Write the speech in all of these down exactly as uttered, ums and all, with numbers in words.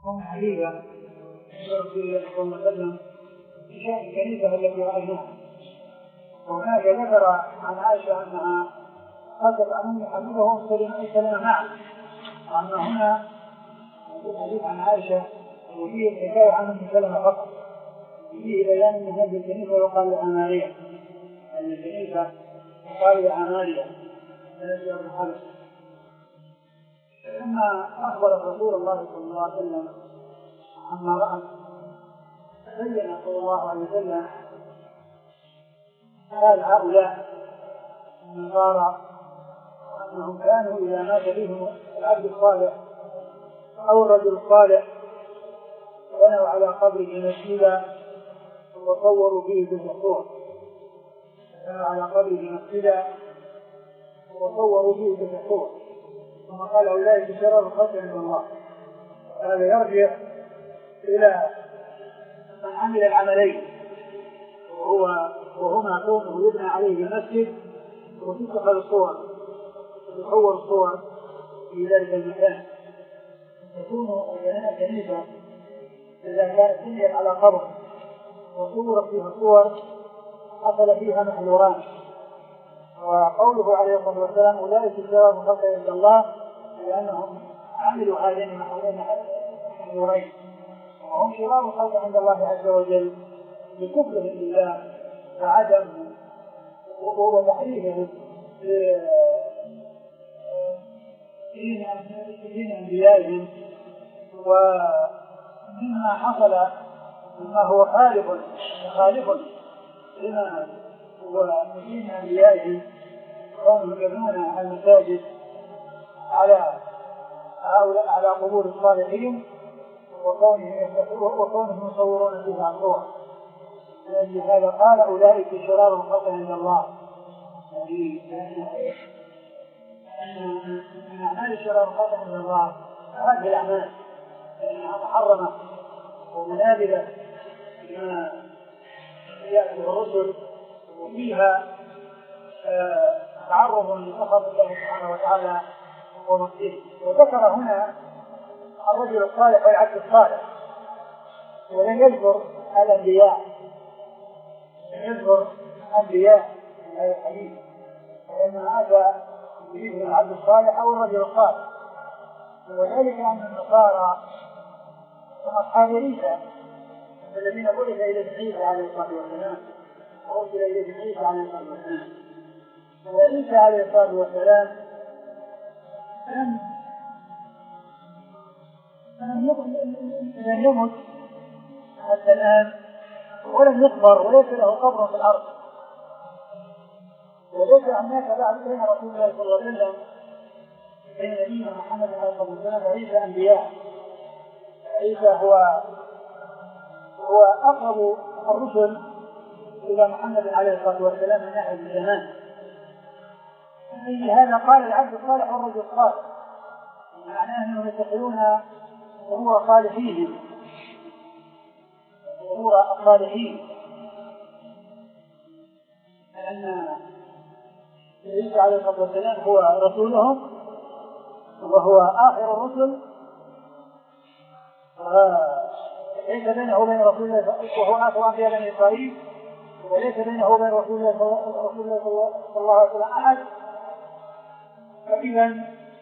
هم حديثا رسول الله صلى الله عليه وسلم في شأن الكنيسة التي رأيناها. وهناك ذكر عن عائشة أنها قصد عن حبيبه وسلم معه، وأن هنا الحديث عن عائشة وفيه الحكاية عن ام سلمة فقط، فيه بيان أن هذه الكنيسة يقال لها ماريا، أن الكنيسة يقال لها ماريا التي أبو الحبس. لما أخبر رسول الله صلى الله عليه وسلم عما رأى بين صلى الله عليه وسلم قال هؤلاء النصارى أنهم كانوا إذا مات بهم العبد الصالح أو الرجل الصالح بنوا على قبره مسجدا وصوروا فيه بالصور، بنوا على قبره مسجدا وصوروا فيه بالصور، ثم قال أولئك شرار الخلق عند الله. هذا يرجع إلى من عمل العملين، وهو وهما كونه يبنى عليه المسجد وتتخذ الصور وتصور الصور في ذلك المكان. تكون الكنيسة إذا كانت بنيت على قبر وصورت فيها صور حصل فيها محذوران، وقوله عليه الصلاة والسلام أولئك شرار الخلق عند الله لأنهم عملوا هذين المحذورين، وهم شرار الخلق عند الله عز وجل بكفرهم بالله وعدم وتحريفهم دين أنبيائهم، ومما حصل مما هو خالف خالف لما هو دين أنبيائهم كونهم يبنون المساجد على على قبور الصالحين وكونهم يصورون فيها الروح. لأجل هذا قال أولئك شرار الخلق عند الله، من أعمال شرار الخلق عند الله هذه الأعمال لأنها محرمة ومنابذة لما يأتي الرسل وفيها تعرض لسخط الله سبحانه وتعالى ومكته. وذكر هنا الرجل الصالح والعبد الصالح ولم يذكر الأنبياء، لم يذكر الأنبياء في هذا الحديث، لأن هذا يريد العبد الصالح أو الرجل الصالح. وذلك أن النصارى هم أصحاب عيسى الذين بعث إليهم عيسى عليه الصلاة والسلام وأرسل إليهم عيسى عليه الصلاة والسلام. وعيسى عليه الصلاة والسلام لم لم يمت حتى الآن ولم يقبر وليس له قبر في الأرض، وليس هناك بعد بين رسول الله صلى الله عليه وسلم بين نبينا محمد عليه الصلاة والسلام وعيسى أنبياء. عيسى هو هو أقرب الرسل إلى محمد عليه الصلاة والسلام من ناحية الزمان. لهذا قال العبد الصالح والرجل الصالح، معناه أنهم يتخذون أمور صالحين أمور الصالحين، لأن عيسى عليه الصلاة والسلام هو رسولهم وهو آخر الرسل، ليس بينه وبين رسول الله وهو آخر أنبياء بني إسرائيل، وليس بينه وبين رسول الله صلى الله عليه وسلم أحد. فإذا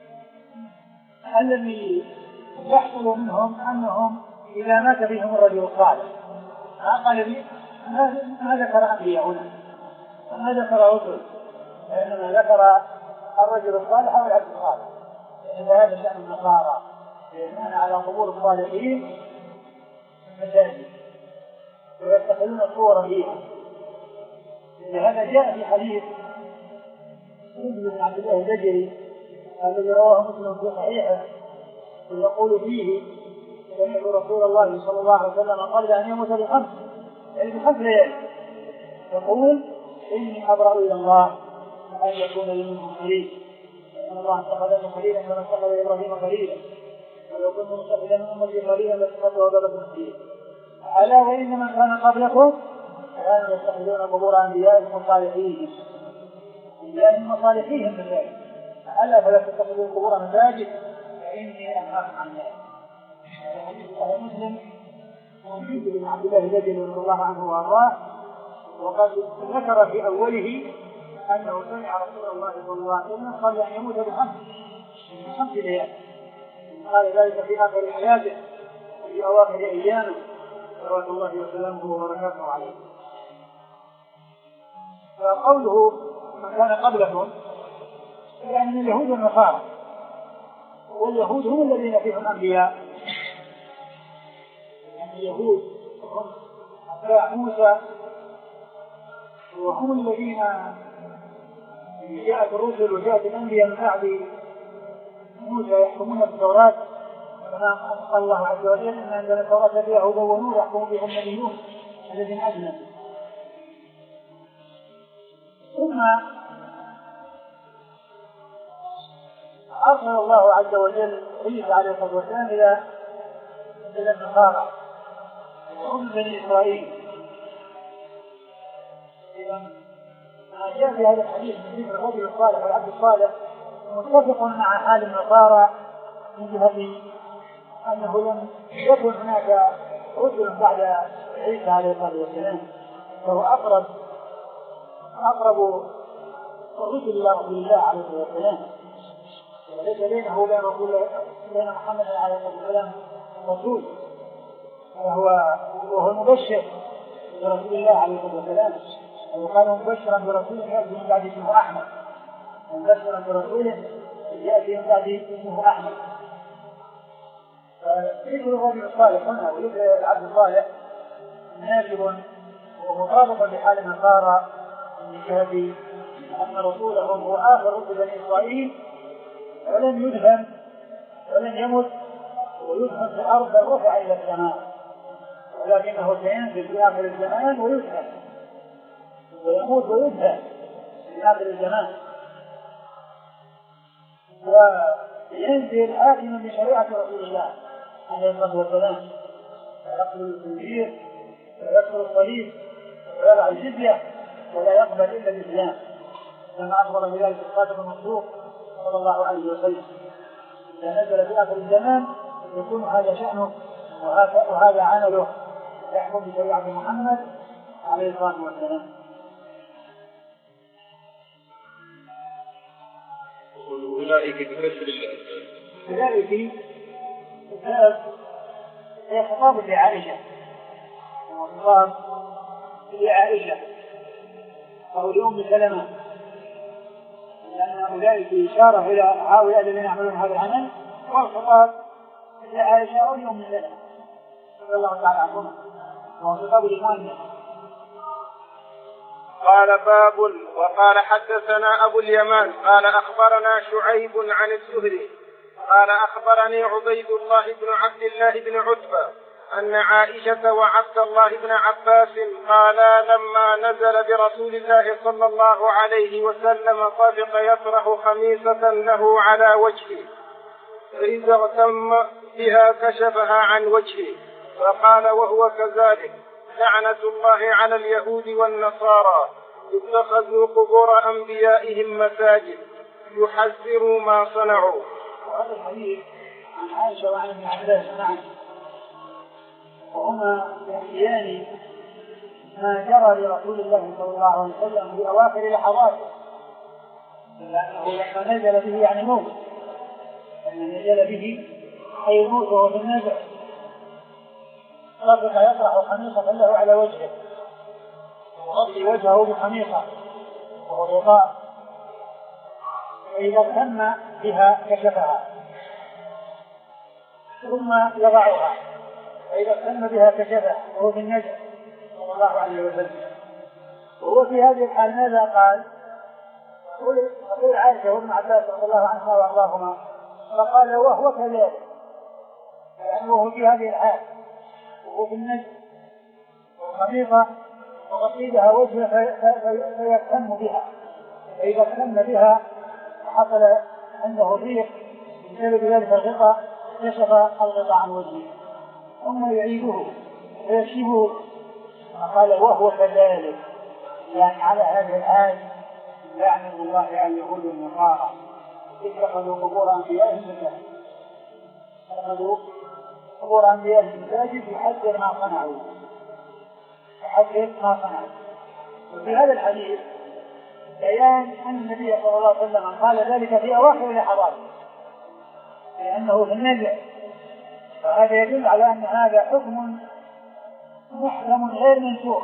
الذي يحصل منهم أنهم إذا مات بهم الرجل الصالح قال لي ما ذكر أنبياء هنا ما ذكر رسل، وإنما ذكر الرجل الصالح والعبد الصالح. لأن هذا شأن النصارى يبنون على قبور الصالحين مساجد ويتخذون صورا فيها. لهذا جاء في حديث ابن عبد الله البجري الذي رواه مسلم في صحيحه ويقول فيه سمعت رسول الله صلى الله عليه وسلم قبل أن يموت بخمس يعني بخمس ليالي يقول إني أبرأ إلى الله أن يكون لي منكم خليل، إن الله اتخذني خليلا كما اتخذ إبراهيم خليلا، ولو كنت متخذا من أمتي خليلا لاتخذته أبا بكر خليلا. ألا وإن من كان قبلكم كانوا يتخذون قبور أنبيائهم وصالحيهم أنبيائهم وصالحيهم مساجد، ألا فلا تتخذوا قبور مساجد فإني أخاف عن ذلك. مسلم وجد بن عبد الله البجلي رضي الله عنه وارضاه، وقد ذكر في اوله انه سمع رسول الله صلى الله عليه وسلم قبل ان يموت بخمس بخمس ليال، قال ذلك في اخر حياته في اواخر ايامه صلوات الله وسلامه وبركاته عليه. فقوله من كان قبلكم يعني من اليهود والنصارى، واليهود هم الذين فيهم انبياء، يعني اليهود هم اتباع موسى، وهم الذين جاءت الرسل وجاءت الانبياء من بعد موسى يحكمون بالتوراة، كما قال الله عز وجل ان عندنا التوراة فيها هدى ونور يحكم بهم النبيون الذين اسلموا. ثم أرسل الله عز وجل عيسى عليه الصلاة والسلام إلى إلى النصارى وهم بني إسرائيل. إذا ما جاء في هذا الحديث من ذكر الرجل الصالح والعبد الصالح متفق مع حال النصارى من جهة أنه لم يكن هناك رسل بعد عيسى عليه الصلاة والسلام، فهو أقرب أقرب الرسل إلى رسول الله عليه الصلاة والسلام، وليس بينه وبين رسول بين محمد عليه الصلاة والسلام رسول، وهو وهو المبشر برسول الله عليه الصلاة والسلام، وقال مبشرا برسول يأتي من بعد اسمه أحمد، مبشرا برسول يأتي من بعد اسمه أحمد. فذكر الرجل الصالح هنا وذكر العبد الصالح ناسب ومطابق لحال النصارى من جهة أن رسولهم هو آخر رسل بني إسرائيل، ولم يدفن ولم يمت ويدفن في الأرض بل رفع إلى السماء، ولكنه سينزل في آخر الزمان ويدفن ويموت ويدفن في آخر الزمان، وينزل حاكما بشريعة رسول الله عليه الصلاة والسلام، ويقتل الخنزير ويكسر الصليب ويضع الجزية ولا يقبل إلا الإسلام، كما أخبر بذلك الصادق المصدوق صلى الله عليه وسلم. إذا نزل في آخر الزمان يكون هذا شأنه وهذا عمله، يحكم بشريعة محمد عليه الصلاة والسلام. أولئك بكسر أولئك هي خطاب لعائشة، خطاب لعائشة أو لأم سلمة، لأن أولئك إشارة إلى هؤلاء الذين يعملون هذا العمل، والخطاب لعائشة أو لأم سلمة رضي الله تعالى عنهما، وهو خطاب لمؤمن. قال باب. وقال حدثنا أبو اليمان قال أخبرنا شعيب عن الزهري قال أخبرني عبيد الله بن عبد الله بن عتبة أن عائشة وعبد الله بن عباس قالا لما نزل برسول الله صلى الله عليه وسلم طفق يطرح خميصة له على وجهه، فإذا اغتم بها كشفها عن وجهه، فقال وهو كذلك لعنة الله على اليهود والنصارى اتخذوا قبور أنبيائهم مساجد يحذروا ما صنعوا. وهذا الحديث عن عائشة وعن ابن عباس معا، وهما يحكيان ما جرى لرسول الله صلى الله عليه وسلم في أواخر لحظاته، لأنه لما نزل به يعني موت، لما نزل به أي الموت وهو في النزع، طفق يطرح خميصة له على وجهه وغطي وجهه بخميصة وهو غطاء، فإذا اهتم بها كشفها ثم يضعها، فإذا اهتم بها كشفها وهو في النزع صلى الله عليه وسلم. وهو في هذه الحال ماذا قال؟ يقول عائشة وابن عباس رضي الله عنهما وارضاهما، فقال وهو كذلك، لأنه في هذه الحال وهو في النزع وخميصة وغطي بها وجهه فيهتم بها، فإذا اهتم بها حصل عنده ضيق بسبب ذلك الغطاء، كشف الغطاء عن وجهه ثم يعيده ويكشفه، فقال وهو كذلك، يعني على هذا الحال لعنة الله على اليهود والنصارى اتخذوا قبور أنبيائهم مساجد، اتخذوا قبور أنبياء المساجد يحذر ما صنعوا يحذر ما صنعوا. وفي هذا الحديث بيان أن النبي صلى الله عليه وسلم قال ذلك في أواخر لحظاته لأنه في النزع، فهذا يدل على أن هذا حكم محكم غير منسوخ،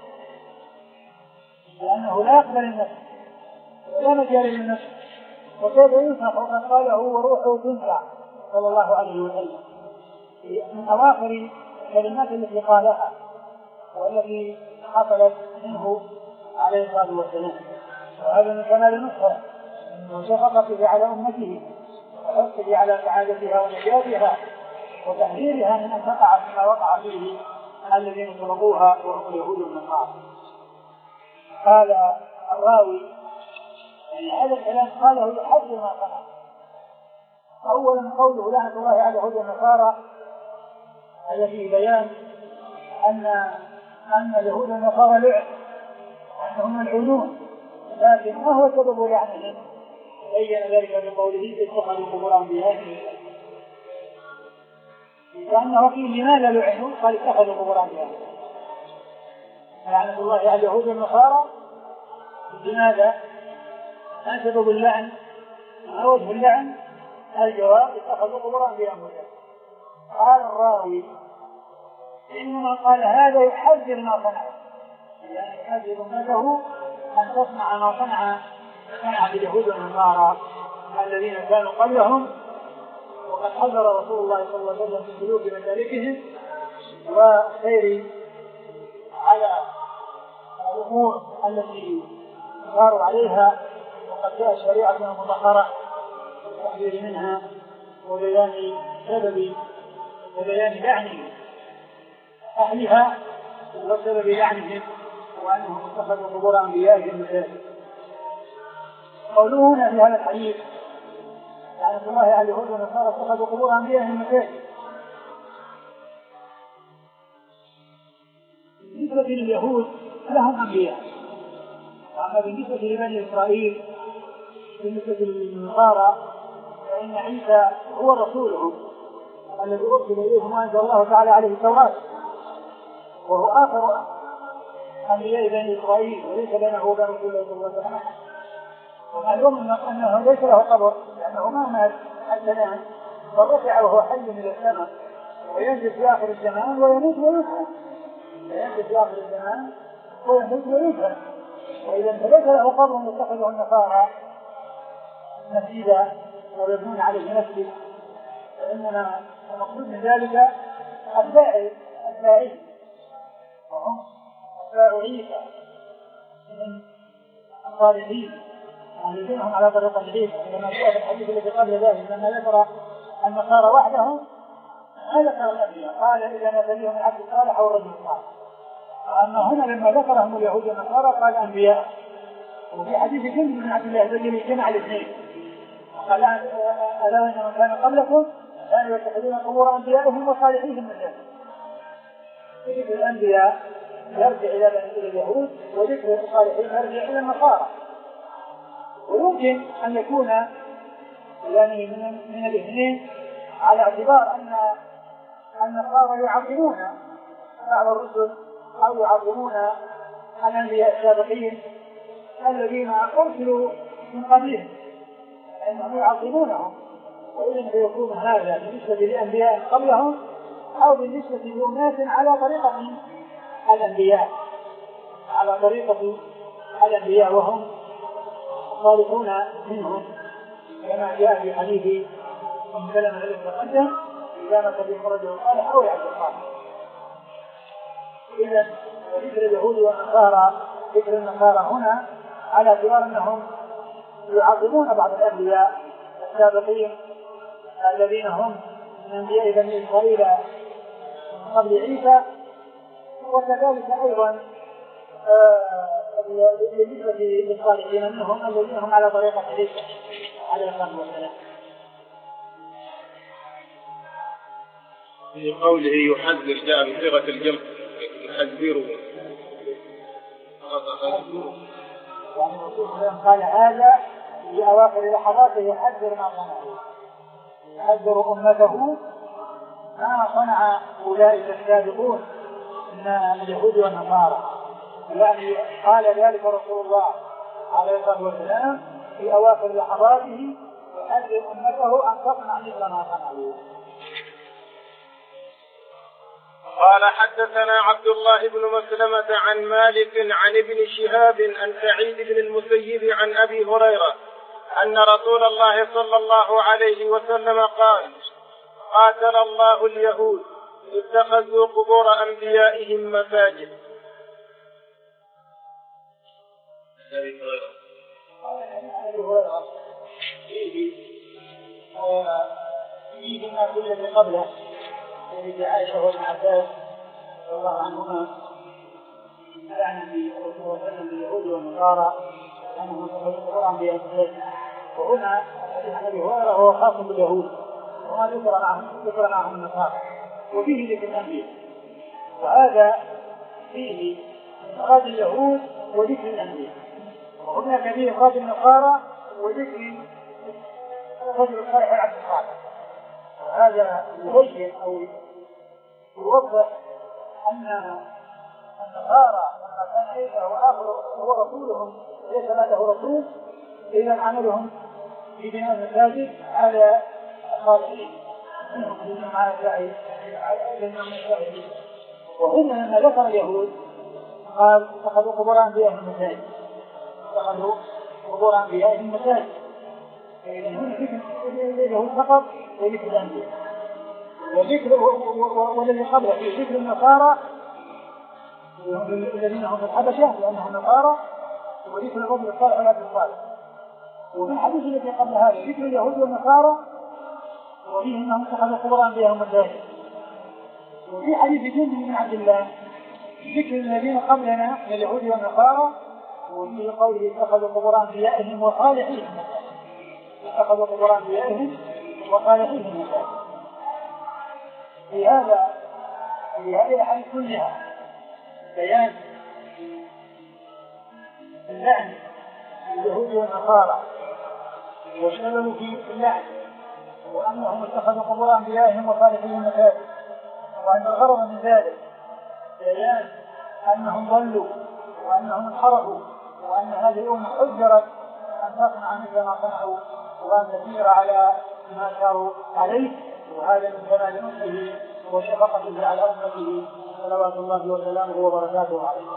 لأنه لا يقبل النسخ ولا مجال للنسخ، وكيف ينسخ وقد قاله وروحه تنفع صلى الله عليه وسلم من أواخر الكلمات التي قالها والتي حصلت منه عليه الصلاة والسلام. وهذا من كمال النصرة وشفقته على أمته وحثه على سعادتها ونجاتها وتحذيرها من أن تقع فيما وقع فيه الذين طلبوها وهم اليهود والنصارى. قال الراوي يعني هذا الكلام قاله يحذر ما صنع. أولا قوله لعنة الله على اليهود والنصارى هذا فيه بيان أن أن اليهود والنصارى لعن وأنهم ملعونون، لكن ما هو سبب لعنهم؟ بين ذلك بقوله اتخذوا قبور أنبيائهم، لأنه قيل لماذا لعنوا؟ قال اتخذوا قبور أنبيائهم. لعنة الله على اليهود والنصارى لماذا؟ ما سبب اللعن؟ ما وجه اللعن؟ الجواب اتخذوا قبور أنبيائهم. قال الراوي إنما قال هذا يحذر ما صنعه، يعني يحذر أمته أن تصنع ما صنع صنع باليهود والنصارى الذين كانوا قبلهم، وقد حذر رسول الله صلى الله عليه وسلم من سلوك مسالكهم وسير على الأمور التي صاروا عليها، وقد جاء شريعتنا مطهرة والتحذير منها وبيان سبب وبيان لعنهم أهلها وسبب لعنهم وأنهم اتخذوا قبور أنبيائهم مساجد. قوله هنا في هذا الحديث لعنة الله على اليهود والنصارى اتخذوا قبور أنبيائهم مساجد، بالنسبة لليهود لهم أنبياء، أما بالنسبة لبني إسرائيل بالنسبة للنصارى فإن عيسى هو رسولهم الذي أرسل إليهم وأنزل الله تعالى عليه التوراة، وهو آخر أنبياء بني إسرائيل وليس بينه وبين رسول الله صلى الله عليه وسلم. ومعلوم أنه ليس له قبر لأنه ما مات حتى الآن، فرفع وهو حي من السماء وينزل في آخر الزمان ويموت ويدفن، وينزل في آخر الزمان ويموت ويدفن. وإذا فليس له قبر يتخذه النصارى مسجدا ويبنون عليه مسجد، فإنما المقصود من ذلك الداعي الداعي وهم أتباع عيسى من الصالحين الذين هم على طريقة عيسى، كما جاء في الحديث الذي قبل ذلك لما ذكر النصارى وحدهم ما ذكر الأنبياء، قال إذا نزل لهم العبد الصالح أو الرجل الصالح. أما هنا لما ذكرهم اليهود والنصارى قال أنبياء. وفي حديث جندب بن عبد الله الذي جمع الاثنين قال ألا وإن من كان قبلكم كانوا يتخذون قبور أنبيائهم وصالحيهم مساجد. ذكر الأنبياء يرجع إلى اليهود وذكر الصالحين يرجع إلى النصارى. ويمكن أن يكون يعني من, من الاثنين على اعتبار أن النصارى يعظمون بعض الرسل أو يعظمون الأنبياء السابقين الذين أرسلوا من قبلهم أنهم يعظمونهم، وإذن فيكون هذا بالنسبة للأنبياء قبلهم أو بالنسبة لأناس على طريقة الأنبياء على طريقة الأنبياء وهم صالحون منهم، كما جاء في حديث من كلام الذي تقدم إذا ما تبين رجل صالح أو يعبد الصالح. إذا ذكر اليهود والنصارى ذكر النصارى هنا على اعتبار أنهم يعظمون بعض الأنبياء السابقين الذين هم من أنبياء بني إسرائيل من قبل عيسى، وكذلك أيضا بالنسبة للصالحين منهم الذين هم على طريقة عيسى عليه الصلاة والسلام. في قوله يحذر جاء بصيغة الجمع يحذره، يعني الرسول صلى الله عليه وسلم قال هذا في أواخر لحظاته يحذر ما صنعه، يحذر أمته ما صنع أولئك السابقون من اليهود والنصارى، يعني قال ذلك رسول الله عليه الصلاة والسلام في أواخر لحظاته يحذر أمته أن تصنع مثل ما صنعوا. قال حدثنا عبد الله بن مسلمة عن مالك عن ابن شهاب عن سعيد بن المسيب عن أبي هريرة أن رسول الله صلى الله عليه وسلم قال: قاتل الله اليهود اتخذوا قبور أنبيائهم مساجد. فيه ما كل الذي قبله الذي عائشة وابن عباس رضي الله عنهما لعن النبي صلى الله عليه وسلم اليهود والنصارى أنهم اتخذوا قبور أنبيائهم مساجد. وهنا حديث أبي هريرة هو خاص باليهود وما ذكر معهم ذكر معهم النصارى وفيه ذكر الأنبياء، وهذا فيه إفراد اليهود وذكر الأنبياء، وهناك فيه إفراد النصارى وذكر الرجل الصالح والعبد الصالح. وهذا يبين أو يوضح أن النصارى لما كان عيسى هو آخر هو رسولهم ليس بعده رسول، إذا عملهم في بناء المساجد على الصالحين منهم الذين مع الداعي وهم لما ذكر اليهود قال اتخذوا قبور أنبيائهم مساجد، اتخذوا قبور أنبيائهم مساجد، فإذا هنا ذكر اليهود فقط وذكر الأنبياء، وذكر والذي قبله في ذكر النصارى الذين هم في الحبشة لأنهم نصارى، وذكر الرجل الصالح والعبد الصالح. وفي الحديث الذي قبل هذا ذكر اليهود والنصارى وفيه انهم اتخذوا قبور انبيائهم مساجد. وفي حديث جندب بن عبد الله ذكر الذين قبلنا من اليهود والنصارى وفيه قوله اتخذوا قبور انبيائهم وصالحيهم مساجد، اتخذوا قبور انبيائهم وصالحيهم مساجد. في هذا في هذه الحديث كلها بيان اللعن اليهود والنصارى وشملوا في اللعن وأنهم اتخذوا قبور أنبيائهم وصالحيهم مساجد، وأن الغرض من ذلك بيان أنهم ضلوا وأنهم انحرفوا وأن هذه الأمة حذرت أن تصنع مثل ما صنعوا وأن تسير على ما ساروا عليه، وهذا من كمال نصحه وشفقته على أمته صلوات الله وسلامه وبركاته عليه.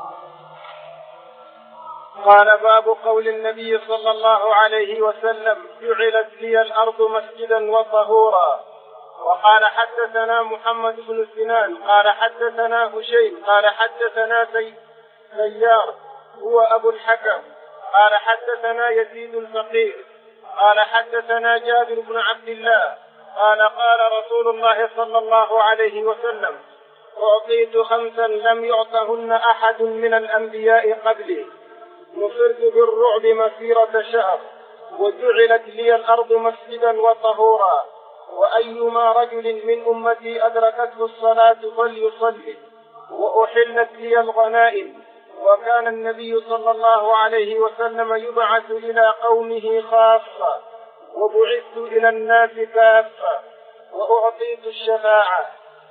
قال: باب قول النبي صلى الله عليه وسلم: جعلت لي الأرض مسجدا وطهورا. وقال: حدثنا محمد بن سنان قال حدثنا هشيم قال حدثنا سيار هو أبو الحكم قال حدثنا يزيد الفقير قال حدثنا جابر بن عبد الله قال: قال رسول الله صلى الله عليه وسلم: أعطيت خمسا لم يعطهن أحد من الأنبياء قبلي، نصرت بالرعب مسيرة شهر، وجعلت لي الأرض مسجدا وطهورا، وأيما رجل من أمتي أدركته الصلاة فليصلي، وأحلت لي الغنائم، وكان النبي صلى الله عليه وسلم يبعث إلى قومه خاصة، وبعثت إلى الناس كافة، وأعطيت الشفاعة.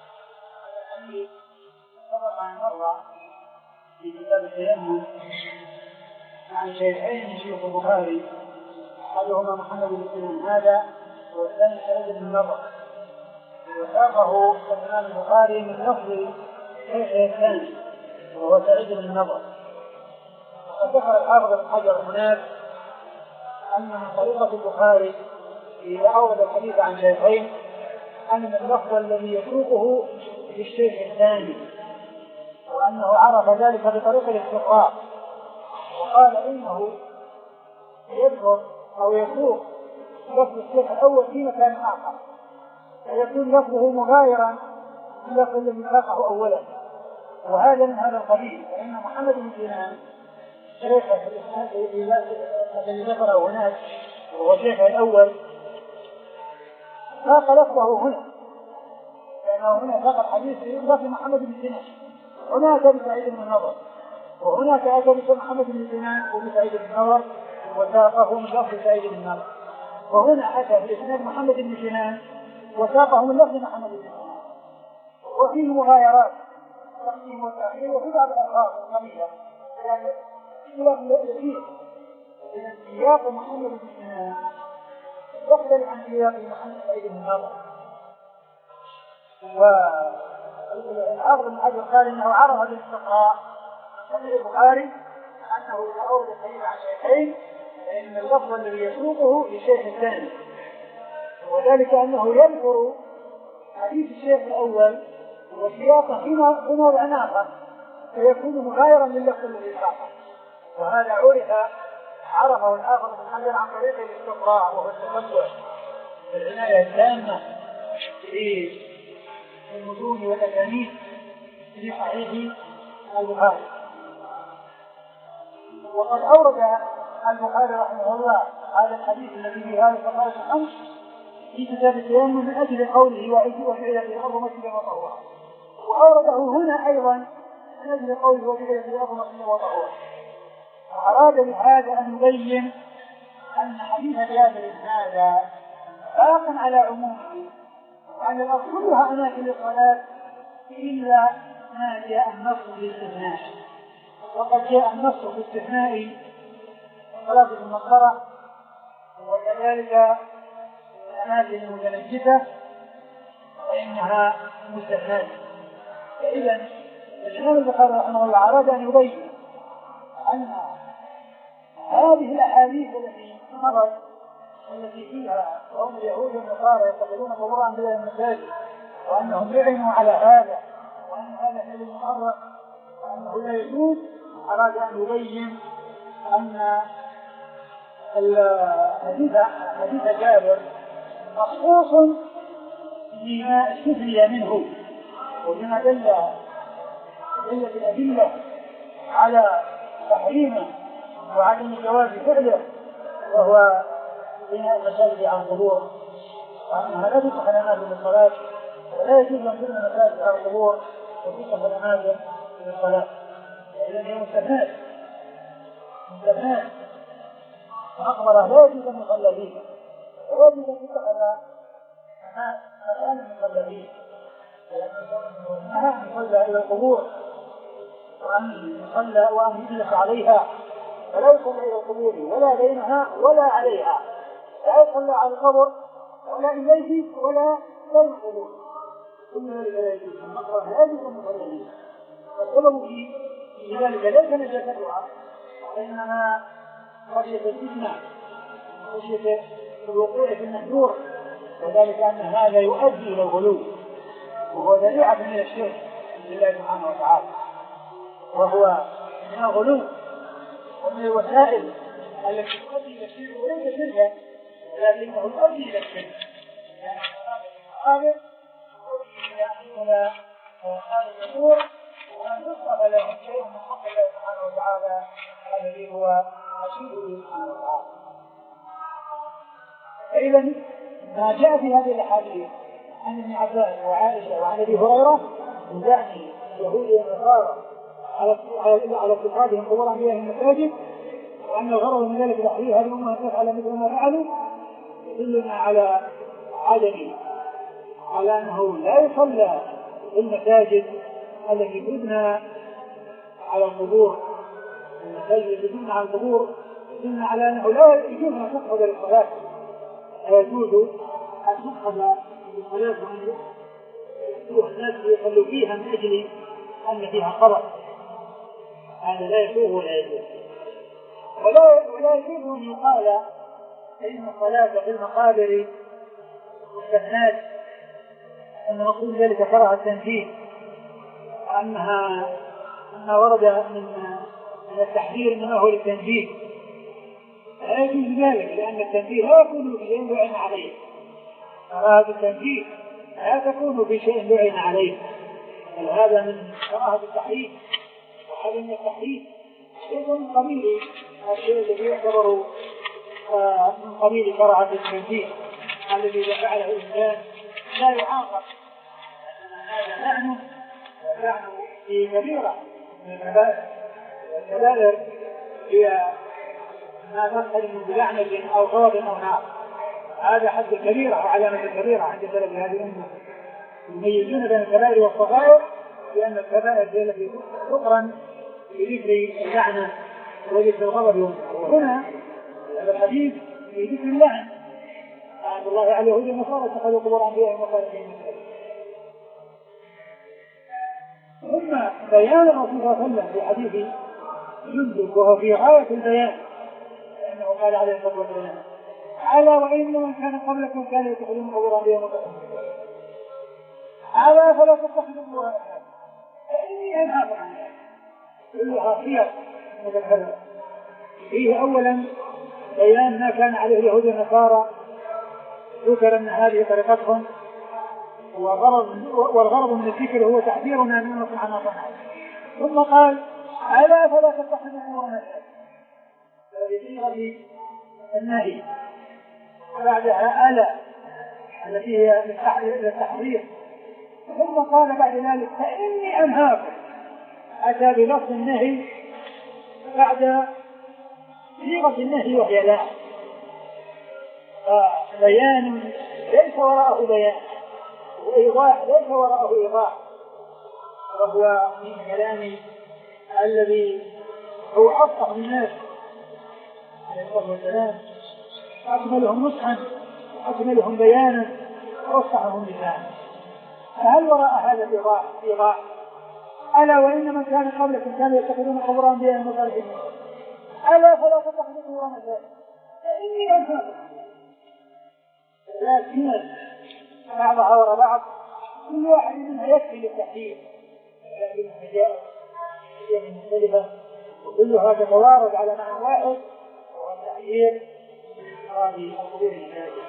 في كتاب التيمم عن شيخين من شيوخ البخاري، احدهما محمد بن سنان هذا والثاني سعيد بن النضر، وساقه الامام البخاري من لفظ شيخه الثاني وهو سعيد بن النضر. وقد ذكر الحافظ بن حجر هناك ان من طريقه البخاري اذا اورد الحديث عن شيخين ان اللفظ الذي يسوقه للشيخ الثاني، وانه عرف ذلك بطريق الاستقراء، وقال إنه يذكر أو يسوق لفظ الشيخ الأول في مكان آخر فيكون لفظه مغايرا للفظ الذي ساقه أولا، وهذا من هذا القبيل. فإن محمد بن سنان شيخه الذي ذكره هناك وهو شيخه الأول ساق لفظه هنا، لأنه هنا ساق الحديث في لفظ محمد بن سنان، هناك بسعيد بن النضر، وهناك أتى محمد بن سنان وبسعيد بن النضر وساقه من لفظ سعيد بن النضر، وهنا أتى بإسناد محمد بن سنان وساقه من لفظ محمد بن سنان، وفيه مغايرات تقديم وتأخير وفي بعض الألفاظ قليلة يعني اختلاف يسير إذا سياق محمد بن سنان يختلف عن سياق محمد بن النضر. والحافظ بن حجر قال إنه عرف بالاستقراء في البخاري أنه إذا أورد الحديث عن شيخين فإن اللفظ الذي يسوقه للشيخ الثاني، وذلك أنه يذكر حديث الشيخ الأول وسياقه في موضع آخر فيكون مغايرا لللفظ الذي ساقه، وهذا عرف عرفه الحافظ بن حجر عن طريق الاستقراء وهو التتبع بالعناية التامة في المتون والأسانيد في صحيح البخاري. وقد أورد البخاري رحمه الله هذا الحديث الذي في هذا الفقرة الخمس في كتاب التيمم من أجل قوله وعيد وفعل في الأرض مسجدا وطهورا، وأورده هنا أيضا من أجل قوله وفعل في الأرض مسجدا وطهورا. وأراد بهذا أن يبين أن حديث جابر هذا باق على عمومه، وأن الأرض كلها أماكن للصلاة إلا ما جاء النص بالاستثناء. وقد جاء النص باستثناء صلاة المقبرة وكذلك الأماكن المتنجسة فإنها مستثناة. فإذا الإمام البخاري رحمه الله أراد أن يبين أن هذه الأحاديث التي مرت التي فيها هم اليهود والنصارى يتخذون قبور أنبياء المساجد وأنهم يعنوا على هذا وأن هذا حل محرم وأنه لا يجوز، أراد أن يبين أن حديث جابر مخصوص بما استثني منه وبما دل دلت الأدلة على تحريمه وعدم جواز فعله، وهو بناء المساجد على القبور، وأنها لا تفتح الأماكن للصلاة ولا يجوز أن تبنى المساجد على القبور وتفتح الأماكن للصلاة. إذن هي مستثنات مستثنات مقبرة لا يجوز أن يصلى فيها ولا يجوز أن تفتح مكان يصلى فيه، لأنها يصلى إلى القبور وأن يصلى وأن يجلس عليها، فلا يصلى إلى القبور ولا بينها ولا عليها، لا يصلى على القبر ولا إليه ولا بين القبور، كل ذلك لا يجوز. المقبرة لا يجوز أن يصلى فيها، والسبب في ذلك ليس نجاستها وإنما خشية الفتنة خشية الوقوع في المحذور، وذلك أن هذا يؤدي إلى الغلو وهو ذريعة من الشرك لله سبحانه وتعالى، وهو من الغلو ومن الوسائل التي تؤدي إلى الشرك وليس شركا ولكنه يؤدي إلى الشرك، لأن هذا يؤدي إلى أن يكون هذا الأمور وأن يصرف له شيء من حق الله سبحانه وتعالى الذي هو رسوله سبحانه وتعالى. فإذا ما جاء في هذه الأحاديث عن ابن عباس وعائشة وعن أبي هريرة من زعم اليهود والنصارى على على اتخاذهم قبور أنبياء المساجد وأن الغرض من ذلك تحرير هذه الأمة أن تفعل مثل ما فعلوا، يدلنا على عدم على أنه لا يصلى في المساجد التي تبنى على القبور، المساجد التي تبنى على القبور يدلنا على أنه لا يجوز أن تقصد للصلاة، لا يجوز أن تقصد للصلاة والناس يصلوا فيها من أجل أن فيها قبر، هذا لا يجوز ولا يجوز. ولا ولا يجوز أن يقال إن الصلاة في المقابر مستثنات، أن نقول ذلك كره التنفيذ، وأنها أنها ورد من من التحذير إنما هو للتنفيذ، لا يجوز ذلك لأن التنفيذ لا يكون بشيء لعن عليه، كراهة التنفيذ لا تكون بشيء لعن عليه، بل هذا من كراهة التحريف، وهذا من التحريف شيء من قبيل الشيء الذي يعتبر من قبيل كراهة التنفيذ الذي إذا فعله الإنسان لا يعاقب، هذا لعنه ولعنه في كبيرة من الكبائر هي ما تنقل بلعنة أو غضب أو نار، هذا حد الكبيرة وعلامة الكبيرة عند سلف هذه الأمة. يميزون بين الكبائر والصغائر، لأن الكبائر هي التي تقرن بذكر اللعنة وذكر الغضب والنار. هنا هذا الحديث في ذكر اللعن، لعنة الله على اليهود والنصارى اتخذوا قبور أنبيائهم وصالحين. ثم بيان الرسول صلى الله عليه وسلم في حديث جندب وهو في غاية البيان، لأنه قال عليه الصلاة والسلام: ألا وإن من كان قبلكم كانوا يتخذون قبور أنبيائهم وصالحين، ألا فلا تتخذوا قبور أنبيائهم فإني أنهاكم عن ذلك. كلها خير مذكرة. فيه أولا بيان ما كان عليه اليهود والنصارى، ذكر أن هذه طريقتهم، والغرض من الذكر هو تحذيرنا من نصنع ما صنعوا. ثم قال: ألا فلا تتخذوا قبور أنبيائهم، فبصيغة النهي. بعدها ألا التي هي للتحذير. ثم قال بعد ذلك: فإني أنهاكم. أتى بلفظ النهي بعد صيغة النهي وهي لا، بيان ليس وراءه بيان، وإيضاح ليس وراءه إيضاح، وهو من كلام الذي هو أفصح الناس عليه الصلاة والسلام، أكملهم نصحا أكملهم بيانا وأفصحهم لسانا. فهل وراء هذا الإيضاح إيضاح؟ ألا وإن من كان قبلكم كانوا يتخذون قبور أنبيائهم وصالحين، ألا فلا تتخذوا قبور أنبيائهم فإني أنهاكم. لكن بعضها وراء بعض، كل واحد منها يكفي للتحذير، لكنها جاءت هي مختلفة وكلها تتوارد على معنى واحد، وهو التحذير من هذه القبور النبوية.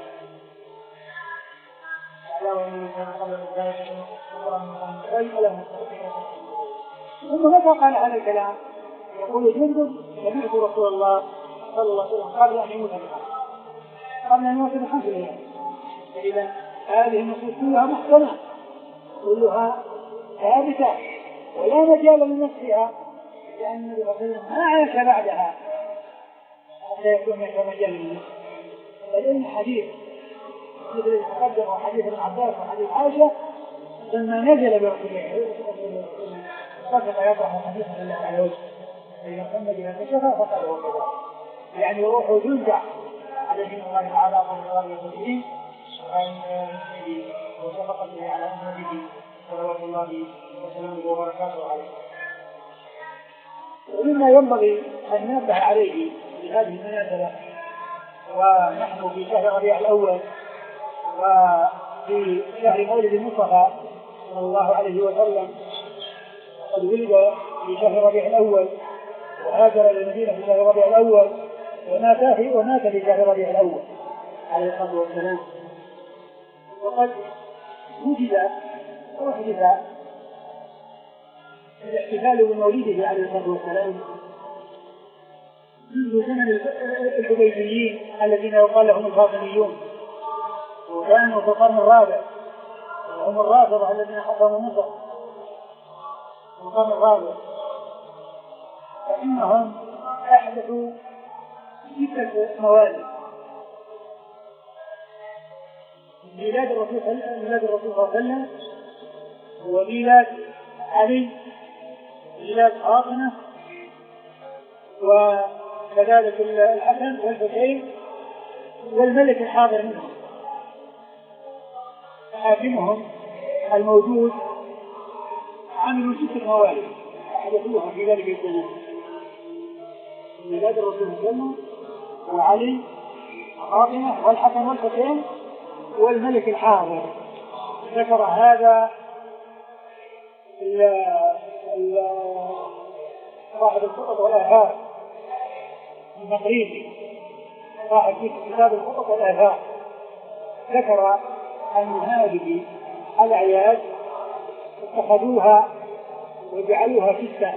ألا وإن من كان قبلكم كانوا يتخذون قبور أنبيائهم فلهم ثم متى قال هذا الكلام؟ يقول جندب: سمعت رسول الله صلى الله عليه وسلم قبل أن يموت بخمس قبل أن يموت بخمس أيام. فإذا هذه النصوص كلها محكمة، كلها ثابتة ولا مجال لنفسها، لأن النبي صلى الله عليه وسلم ما عاش بعدها حتى يكون هناك مجال للنفس. فلأن حديث مثل المقدم وحديث ابن عباس وحديث عائشة لما نزل برسول الله فقط يطرح الحديث لله على وجه فإذا قمنا بها كشفا فقد هو كذا، يعني روح جزع على دين الله تعالى وعلى الله المسلمين وعن نبيه وشفق به على أمته صلوات الله وسلامه وبركاته عليه. ومما ينبغي أن ننبه عليه في هذه المناسبة، ونحن في شهر ربيع الأول وفي شهر مولد المصطفى صلى الله عليه وسلم، قد ولد في شهر ربيع الأول وهاجر إلى المدينة في شهر ربيع الأول ومات في ومات في شهر ربيع الأول عليه الصلاة والسلام. وقد وجد وحدث الاحتفال بمولده عليه الصلاة والسلام منذ زمن الحديبيين الذين يقال لهم الفاطميون، وكانوا في القرن الرابع، وهم الرافضة الذين حكموا مصر في القرن الرابع. فإنهم أحدثوا ستة موالد: ميلاد الرسول ميلاد الرسول صلى الله عليه وسلم، وميلاد علي، ميلاد فاطمة، وكذلك الحسن والحسين والملك الحاضر منهم حاكمهم الموجود. عملوا ستة موالد أحدثوها في ذلك الزمان: ميلاد الرسول صلى الله عليه وسلم وعلي وفاطمة والحسن والحسين والملك الحاضر. ذكر هذا صاحب الخطط والآثار المقريزي، صاحب كتاب الخطط والآثار، ذكر أن هذه الأعياد اتخذوها وجعلوها ستة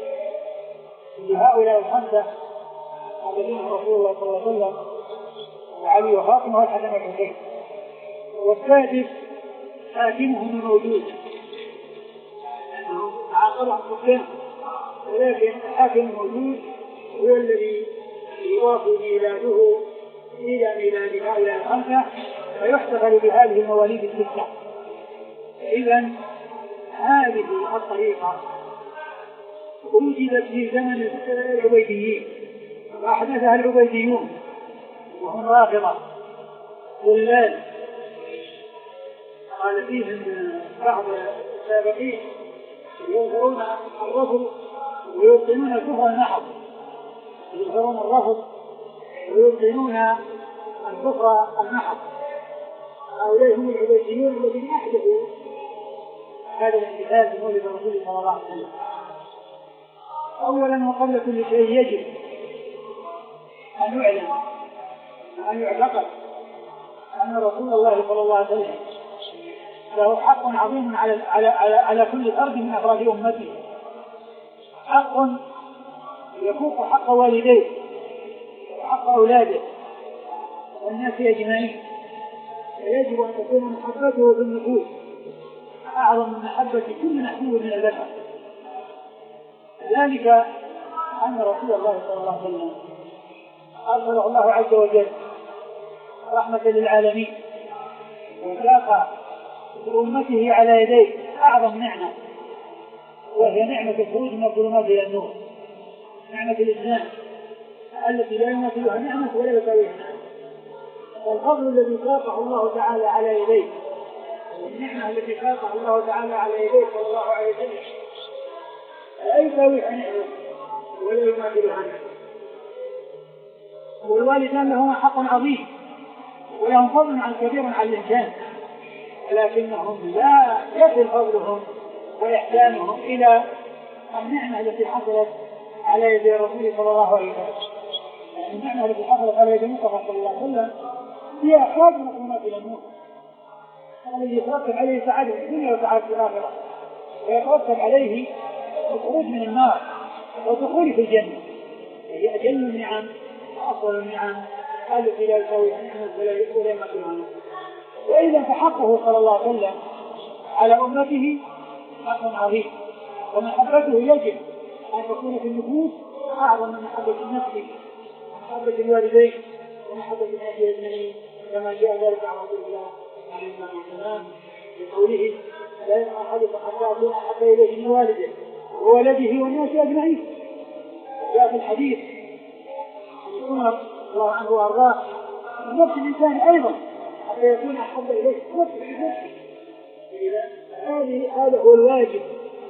لهؤلاء الخمسة الذين رسول الله صلى الله عليه وسلم وعلي وفاطمة والحسن والحسين، والسادس حاكمهم الموجود عقلهم سكان، ولكن الحاكم الموجود هو الذي يوافق ميلاده إلى ميلاد هؤلاء الخمسة، فيحتفل بهذه المواليد الستة. إذن هذه الطريقة وجدت في زمن العبيديين وأحدثها العبيديون وهم رافضة ضلال. قال فيهم بعض السابقين يظهرون الرفض ويبطنون الكفر المحض، يظهرون الرفض ويبطنون الكفر المحض. هؤلاء هم العبيديون الذين أحدثوا هذا الاحتفال بمولد الرسول صلى الله عليه وسلم. أولا وقبل كل شيء يجب أن يعلم أن يعتقد أن رسول الله صلى الله عليه وسلم له حق عظيم على على على, على كل فرد من أفراد أمته، حق يفوق حق والديه وحق أولاده والناس أجمعين. فيجب أن تكون محبته في النفوس أعظم من محبة كل محبوب من البشر. ذلك أن رسول الله صلى الله عليه وسلم أرسله الله عز وجل رحمة للعالمين، وساق بأمته على يديه أعظم نعمة، وهي نعمة الخروج من الظلمات إلى النور، نعمة الإسلام التي لا يمثلها نعمة ولا يساويها نعمة. والفضل الذي ساقه الله تعالى على يديه والنعمة التي ساقه الله تعالى على يديه صلى الله عليه وسلم لا يساويها نعمة ولا يمثلها نعمة. والوالدان لهما حق عظيم ولهم فضل عن كبير على الإنسان، لكنهم لا يصل فضلهم وإحسانهم إلى النعمة التي حصلت على يد الرسول صلى الله عليه وسلم. يعني النعمة التي حصلت على يد المصطفى صلى الله عليه وسلم هي إخراج المسلمات إلى النور، الذي يترتب عليه سعادة في الدنيا وسعادة في الآخرة، ويترتب عليه الخروج من النار والدخول في الجنة. هي أجل النعم وأفضل النعم التي لا يساويها نعمة ولا يمثلها نعمة. وإذا فحقه صلى الله عليه وسلم على أمته حق عظيم، ومحبته يجب أن تكون في النفوس أعظم من محبة النفس ومحبة الوالدين ومحبة الناس أجمعين، كما جاء ذلك عن رسول الله عليه الصلاة والسلام بقوله لا يرى أحدكم حتى أكون أحب إليه من والده وولده والناس أجمعين. جاء في الحديث عمر الله عنه وأرضاه نفس الإنسان أيضا حتى يكون أحب إليه نفسه. هذا هو الواجب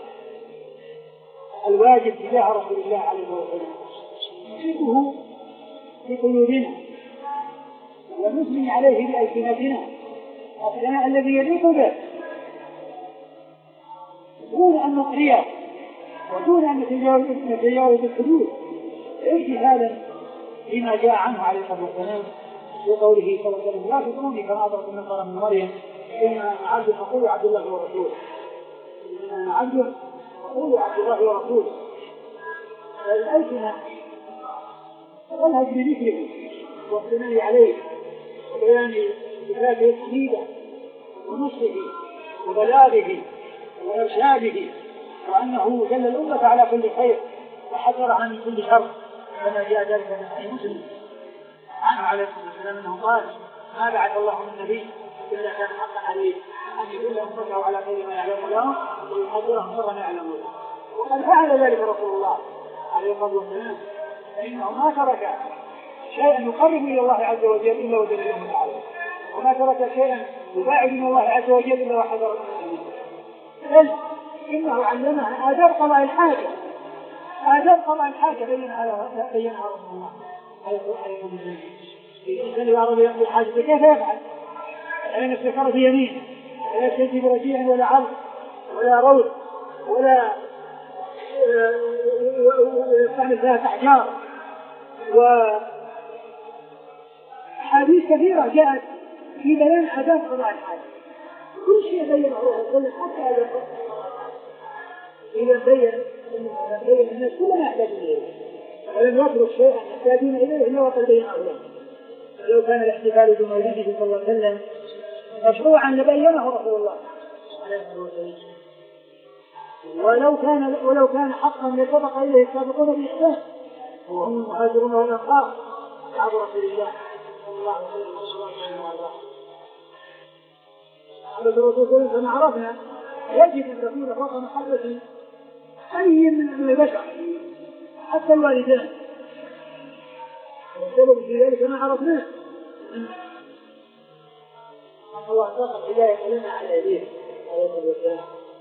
الواجب تجاه رسول الله عليه الصلاة والسلام، نحبه في قلوبنا ونثني عليه بألسنتنا الثناء الذي يليق به دون أن نطغيه ودون أن نتجاوز الحدود، اجتهادا فيما جاء عنه عليه الصلاة والسلام وقوله صلى الله عليه وسلم لا تطروني كما أطرت النصارى من مريم إنما أنا عبد فقولوا عبد الله ورسوله، إنما أنا عبد فقولوا عبد الله ورسوله. فالألسنة تنهج بذكره والثناء عليه وبيان صفاته الحميدة ونصره وبلاغه وإرشاده، وأنه دل الأمة على كل خير وحذرها من كل شر، كما جاء ذلك من صحيح مسلم عنه عليه الصلاة والسلام أنه قال ما بعث الله من نبي إلا كان حقا عليه أن يدل أمته على خير ما يعلم لهم ويحذرهم شر ما يعلمون، وقد فعل ذلك رسول الله عليه الصلاة والسلام، فإنه ما ترك شيئا يقرب إلى الله عز وجل إلا ودل الأمة عليه، وما ترك شيئا يباعد من الله عز وجل إلا وحذر منه، بل إنه علمها آداب قضاء الحاجة، آداب قضاء الحاجة بينها بينها رسول الله عليه الصلاة والسلام. الإنسان العربي يقضي الحاجة كيف يفعل؟ أين استكر في يمين لا يستجيب رجيعا ولا عرض ولا روض ولا يستعمل ذات أحجار، وحديث كثيرة جاءت في بيان آداب قضاء الحاجة، كل شيء بينه الرسول حتى هذا إذا بين بين الناس كل ما يحتاج إليه ولم يترك شيئا يحتاجون إليه إلا وقد بين أولاده. لو كان الاحتفال بمولده صلى الله عليه وسلم مشروعا لبينه رسول الله عليه الصلاة والسلام، ولو كان ولو كان حقا لسبق إليه السابقون بإحسان وهم المهاجرون والأنصار أصحاب رسول الله صلى الله عليه وسلم. هذا الرسول صلى الله عليه وسلم عرفنا يجب أن تكون فوق محبة أي من البشر حتى الوالدان، والسبب في ذلك ما عرفناه الله ساق الهداية لنا على يديه عليه الصلاة والسلام،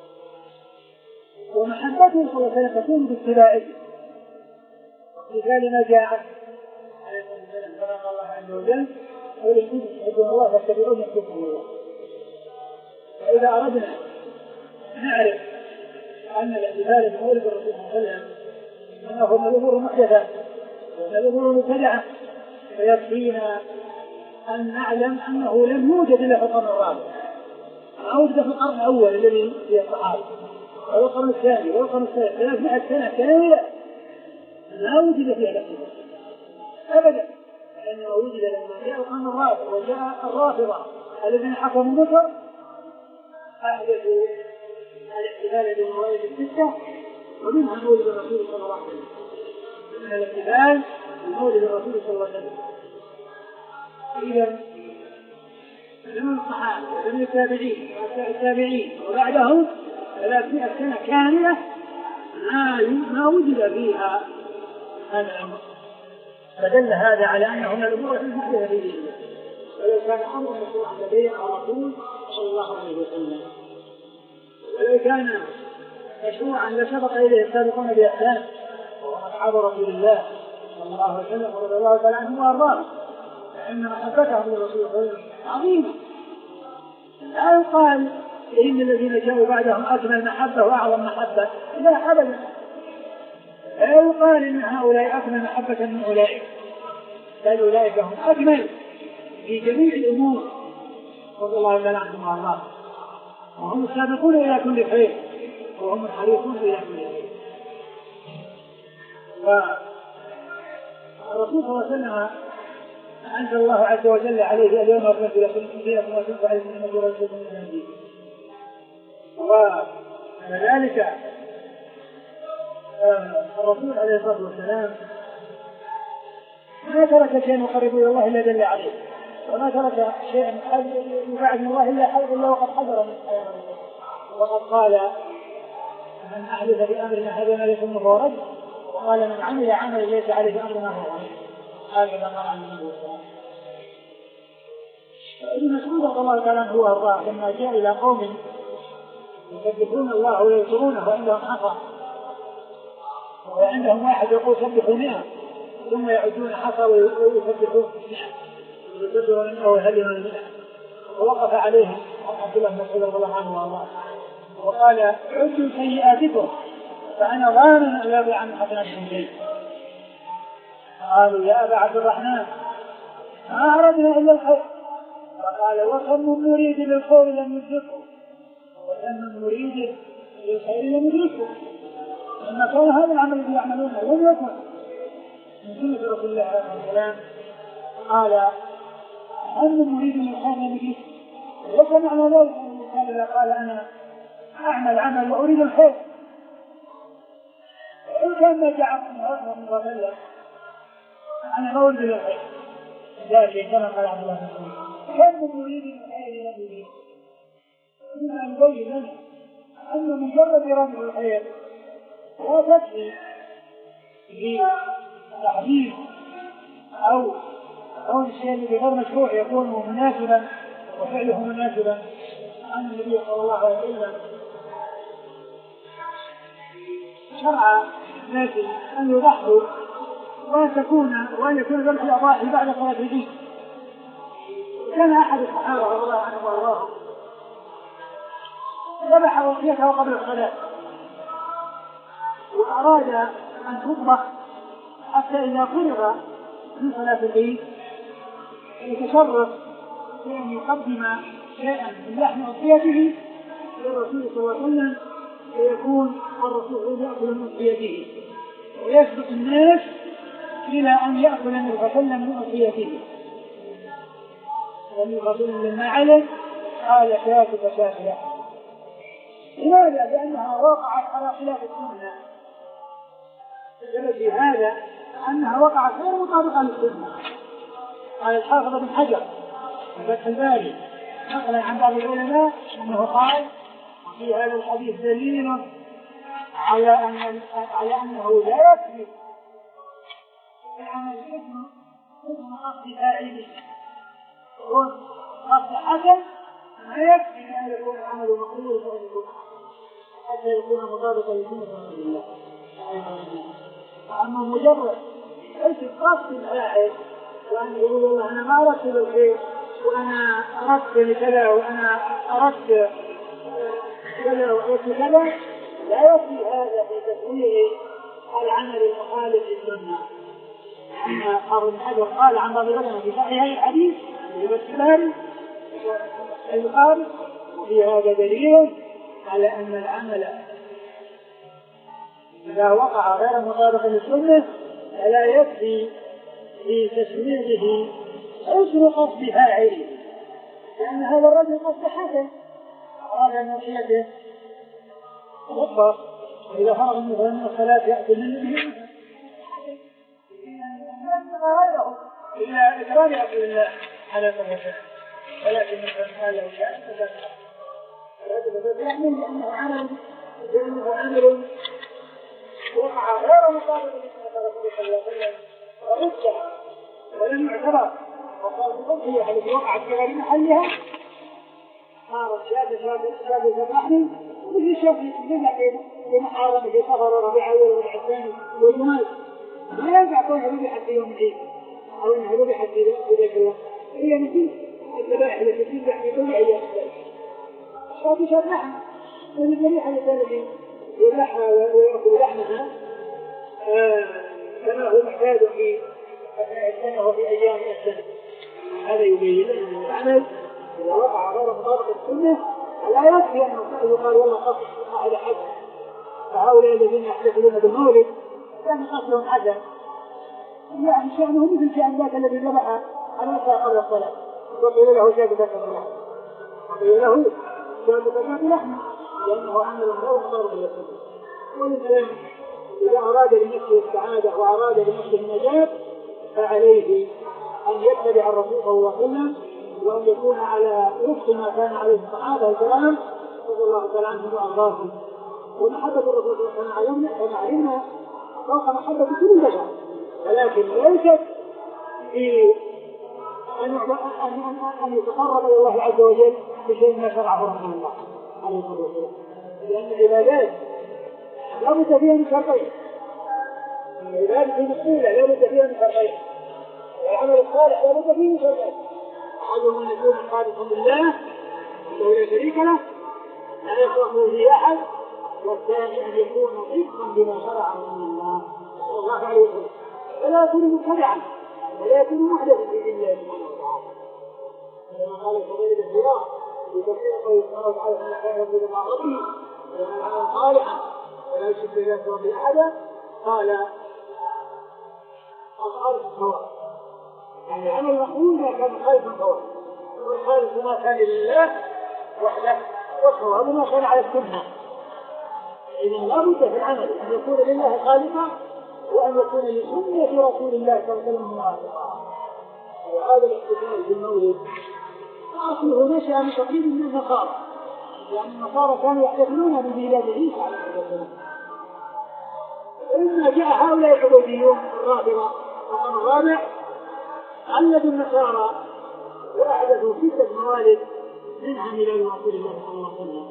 ومحبته صلى الله عليه وسلم تكون باتباعه. مثال ما جاء عليه الصلاة والسلام كلام الله عز وجل قل إن كنتم تحبون الله فاتبعوني يحببكم الله. فإذا أردنا نعرف أن الاحتفال بمولد الرسول صلى الله عليه وسلم أنه من الأمور المحدثة ومن الأمور المبتدعة، فيكفينا أن نعلم أنه لم يوجد إلا في القرن الرابع، ما وجد في القرن الأول الذي فيه الصحابة، ولا القرن الثاني ولا القرن الثالث، ثلاثمائة سنة كاملة لا وجد فيها الاحتفال أبدا، لأنه وجد لما جاء القرن الرابع وجاء الرافضة الذين حكموا مصر أحدثوا الاحتفال بالموالد الستة، ومنها مولد الرسول صلى الله عليه وسلم، من الاحتفال بمولد الرسول صلى الله عليه وسلم. إذا زمن الصحابة وزمن التابعين والتابعين وبعدهم ثلاثمائة سنة كاملة ما وجد فيها هذا الأمر، فدل هذا على أنه من الأمور المحدثة في ديننا، ولو كان أمر مشروعا لديه الرسول صلى الله عليه وسلم، ولو كان مشروعا لسبق إليه السابقون بإحسان وأصحاب رسول الله صلى الله عليه وسلم ورضي الله تعالى عنهم وأرضاهم، فإن محبتهم للرسول صلى الله عليه وسلم عظيمة. لا يقال إن الذين جاءوا بعدهم أكمل محبة وأعظم محبة، لا أبدا، لا يقال إن هؤلاء أكمل محبة من أولئك، بل أولئك هم أكمل في جميع الأمور رضي الله تعالى عنهم وأرضاهم، وهم السابقون إلى كل خير وهم الحريصون إلى كل خير. والرسول صلى الله عليه وسلم أنزل الله عز وجل عليه اليوم أكملت لكم دينكم وأتممت عليكم نعمتي ورضيت لكم الإسلام دينا، وكذلك الرسول عليه الصلاة والسلام ما ترك شيئا يقرب إلى الله إلا دل عليه، وما ترك شيئا يبعد من الله إلا حذر إلا وقد حذر منه، وقد قال من أحدث بأمرنا هذا ما ليس منه فهو رد، وقال من عمل عملا ليس عليه أمرنا فهو رد، هكذا قال عن النبي صلى الله عليه وسلم. ابن مسعود رضي الله تعالى عنه وارضاه لما جاء إلى قوم يسبحون الله ويذكرونه وعندهم حصى، وعندهم واحد يقول سبحوا مئة ثم يعدون حصى ويسبحون ويسبحون انه هلم المئة، ووقف عليهم عبد الله بن مسعود رضي الله عنه وارضاه وقال عدوا سيئاتكم فانا ضامن ان لا يضيع عن حسناتكم شيء. قالوا يا ابا عبد الرحمن ما اردنا الا الخير، فقال وكم من مريد للخير لم يدركه وكم من مريد للخير لم يدركه، لما كان هذا العمل الذي يعملونه لم يكن من سنة رسول الله عليه الصلاة والسلام. قال كم من مريد للخير لم يدركه، ليس معنى ذلك ان الانسان اذا قال انا اعمل عمل واريد الخير وان كان ما جاء من رسول الله صلى الله عليه وسلم انا ما اريد الخير، لكن كما قال عبد الله بن مسعود كم من مريد الخير لم يدركه، إما أن يبين لنا أن مجرد إرادة الخير لا تكفي لتحديد أو كون الشيء الذي غير مشروع يكون مناسبا وفعله مناسبا. أن النبي صلى الله عليه وسلم شرع الناس أن يضحوا وأن تكون وأن يكون ذلك الأضاحي بعد صلاة العيد. كان أحد الصحابة رضي الله عنهم وأرضاهم ذبح وصيته قبل الصلاة وأراد أن تطبخ حتى إذا فرغ من صلاة العيد يتشرف بأن يقدم شيئا من لحم أضحيته للرسول صلى الله عليه وسلم ويكون الرسول يأكل من أضحيته ويسبق الناس إلى أن يأكل النبي صلى الله عليه وسلم من أضحيته. والنبي صلى الله عليه وسلم لما علم قال شاتك شاتك. لماذا؟ لأنها وقعت على خلاف السنة. السبب في هذا أنها وقعت غير مطابقة للسنة. قال الحافظ بن حجر في فتح الباري نقلا عن بعض العلماء أنه قال في هذا الحديث دليل على أن على أنه لا يكفي العمل اسمه اسمه قصد فاعله يكون قصد حسن ما يكفي أن يكون العمل مقبول فإن يكون حتى يكون مطابقا لسنة رسول الله. أما مجرد ليس قصد الفاعل وأن يقول والله أنا ما أردت بالخير وأنا أردت كذا وأنا أردت كذا وأردت كذا، لا يكفي هذا في تسويغ العمل المخالف للسنة. أن أبو الحجر قال عن بعض العلماء في صحيح هذا الحديث البخاري البخاري وفي هذا دليل على أن العمل إذا وقع غير مطابق للسنة فلا يكفي في تسويغه حسن قصد فاعله، لأن هذا الرجل قصد حسن أراد أن يصيده خطة وإذا فرغ مثلا من الصلاة يأتي منه غيره إلى إكرام رسول الله على وسلم، ولكن من هذا الشأن فلا يحمل لأنه عمل لأنه عمل وقع غير مطابق لسنة رسول الله صلى الله عليه وسلم ورجع ولم يعتبر وقال بقضية التي وقعت في غير محلها صارت شاذة شاذة الرحم مثل شاذة في محارمة في سفر وربيع أول وربيع الثاني والجمال لا ينفع كونها ربحت في يوم العيد أو أنها ربحت في ذاك الوقت، هي مثل الذبائح التي تذبح في كل أيام شاذة شاذة لحم من الذبيحة التي يذبحها ويأكل لحمها كما هو محتاج في السنة وفي أيام السنة. هذا يبين أن العمل إذا وقع غير مطابق السنة لا يكفي أن يقال والله قصد أحد حد، فهؤلاء الذين يحتفلون بالمولد كان قصدهم حدا يعني شأنه مثل شأن ذاك الذي ذبح على قبل الصلاة وقيل له شاذ ذاك اللحم وقيل له شاذ ذاك اللحم لأنه عمل غير مطابق للسنة. والإنسان إذا أراد لنفسه السعادة وأراد لنفسه النجاة فعليه أن يتبع الرسول صلى الله عليه وسلم وأن يكون على وفق ما كان عليه الصحابة الكرام رضي الله تعالى عنهم وأرضاهم. ومحبة الرسول صلى الله عليه وسلم كما علمنا فوق محبة كل البشر، ولكن ليست في أن أن يتقرب إلى الله عز وجل بشيء ما شرعه رحمه الله عليه الصلاة والسلام، لأن العبادات لا بد فيها من شرطين، العبادة المقبولة لا بد فيها من شرطين، والعمل الصالح لا بد فيه من شرطين، أحدهم أن يكون خالصا لله وحده لا شريك له لا يصلح به أحد، والثاني أن يكون صدقا بما شرعه من الله صلى الله عليه وسلم ولا يكون مبتدعا ولا يكون محدثا في دين الله سبحانه وتعالى. كما قال الفضيل بن عياض في تفسير قوله سبحانه وتعالى ان كان يرجو مع ربه ويعمل عملا صالحا ولا يشرك بالله ربه احدا قال الخالص سواء، يعني العمل المقبول ما كان خالصا سواء، والخالص ما كان لله وحده والصواب ما كان على السنه. إذا لا بد في العمل أن يكون لله خالقا وأن يكون لسنة رسول الله صلى الله عليه وسلم موافقا. وهذا الاحتفال بالمولد أصله نشأ من تقليد من النصارى، لأن النصارى كانوا يحتفلون بميلاد عيسى عليه الصلاة والسلام. ولما جاء هؤلاء العبوديون الرافضة الرقم الرابع قلدوا النصارى وأحدثوا ستة موالد منها ميلاد رسول الله صلى الله عليه وسلم.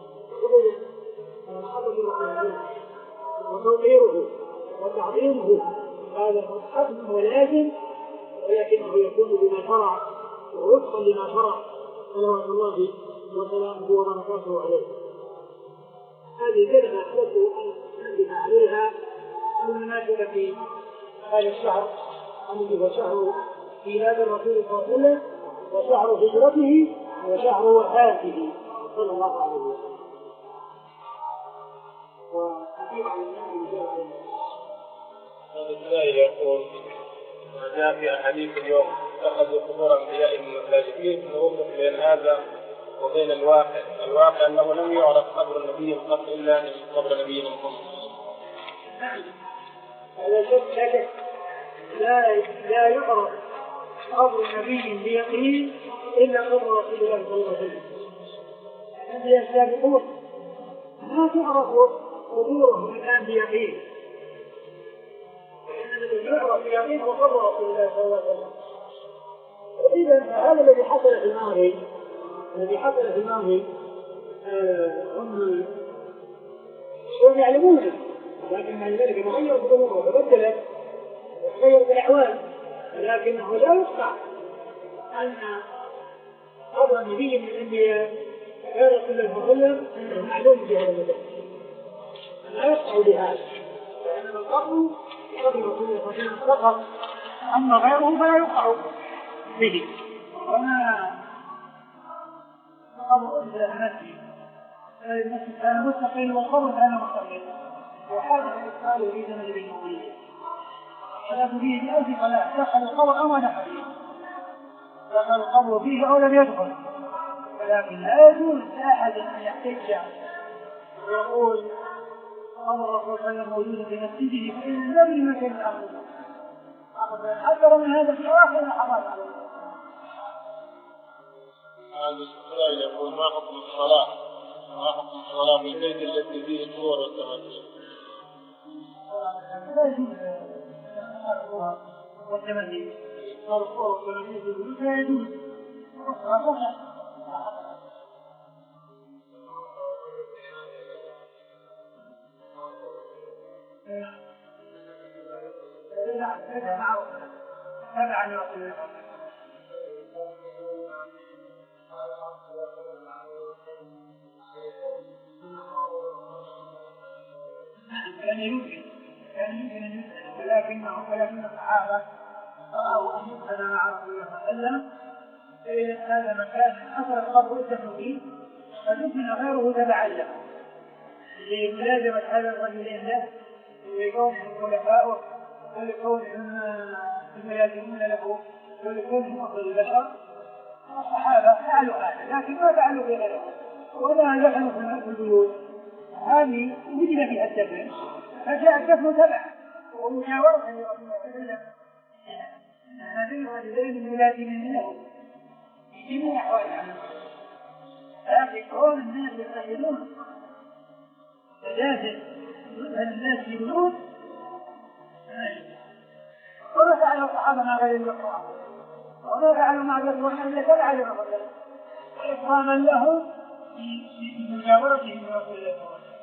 محبة الرسول وتوقيره وتعظيمه هذا حسن ولازم، ولكنه يكون بما شرع ووفقا لما شرع صلوات الله وسلامه وبركاته عليه. هذه كلمة أحببت أن أنبه عليها بالمناسبة هذا الشهر الذي هو شهر ميلاد الرسول صلى الله عليه وسلم وشهر هجرته وشهر وفاته صلى الله عليه وسلم. هذا السائل يقول ما جاء في أحاديث اليوم اتخذوا قبور أنبيائهم مساجد، نوفق بين هذا وبين الواقع. الواقع أنه لم يعرف قبر النبي قط إلا من قبر نبينا محمد. هذا شك شك لا لا يعرف قبر نبي بيقين إلا قبر رسول الله صلى الله عليه وسلم. الذين يسابقون ما تعرف قبورهم الآن بيقين، فإن الذي يعرف بيقين هو قبر رسول الله صلى الله عليه وسلم. وإذا هذا الذي حصل في الماضي الذي حصل في الماضي هم هم يعلمونه، لكن مع ذلك تغيرت الأمور وتبدلت وتغيرت الأحوال، لكنه لا يقطع أن قبر النبي من الأنبياء غير رسول الله صلى الله عليه وسلم معلوم بهذا المكان، لا يقطع بهذا، لأن القبر قبر رسول الله صلى الله عليه وسلم فقط، أما غيره فلا يقطع به. وما قبر المسجد المسجد كان مستقل والقبر كان مستقل، وحادث الإسرائيل في زمن ابن أمية خلاف فيه بألف خلاف، دخل القبر أو ما دخل فيه، دخل القبر فيه أو لم يدخل، ولكن لا يجوز لأحد أن يحتج ويقول قبر الرسول صلى الله عليه وسلم موجود في مسجده فإن النبي ما كان يأخذه، حذر من هذا في آخر اللحظات. هذا السؤال يقول ما حكم الصلاة؟ ما حكم الصلاة في البيت الذي فيه الصور والتماثيل؟ لا يجوز الصور والتماثيل، الصور والتماثيل لا يجوز. كان يمكن كان يمكن أن يسأل، ولكنه ولكن الصحابة رأوا أن يسأل مع رسول الله صلى الله عليه وسلم، فإن هذا مكان أثر القبر يدفن فيه فدفن غيره تبعا له لملازمة هذا الرجلين له ولكونهم خلفاؤه ولكونهم يلازمون له ولكونهم أفضل البشر. الصحابة فعلوا هذا، لكن ما فعلوا غيره وما دفنوا في البيوت، هذه وجد فيها الدفن فجاء الدفن تبع ومجاورة لرسول الله صلى الله عليه وسلم، هذين الرجلين الملازمين له في جميع أحوال العمل، لكن كون الناس يتخذون مجازر يدهن الناس في بيوت وما فعلوا الصحابة مع غير القرآن وما فعلوا مع غير القرآن إلا تبع لرسول الله وإكراما له في مجاورته من رسول الله.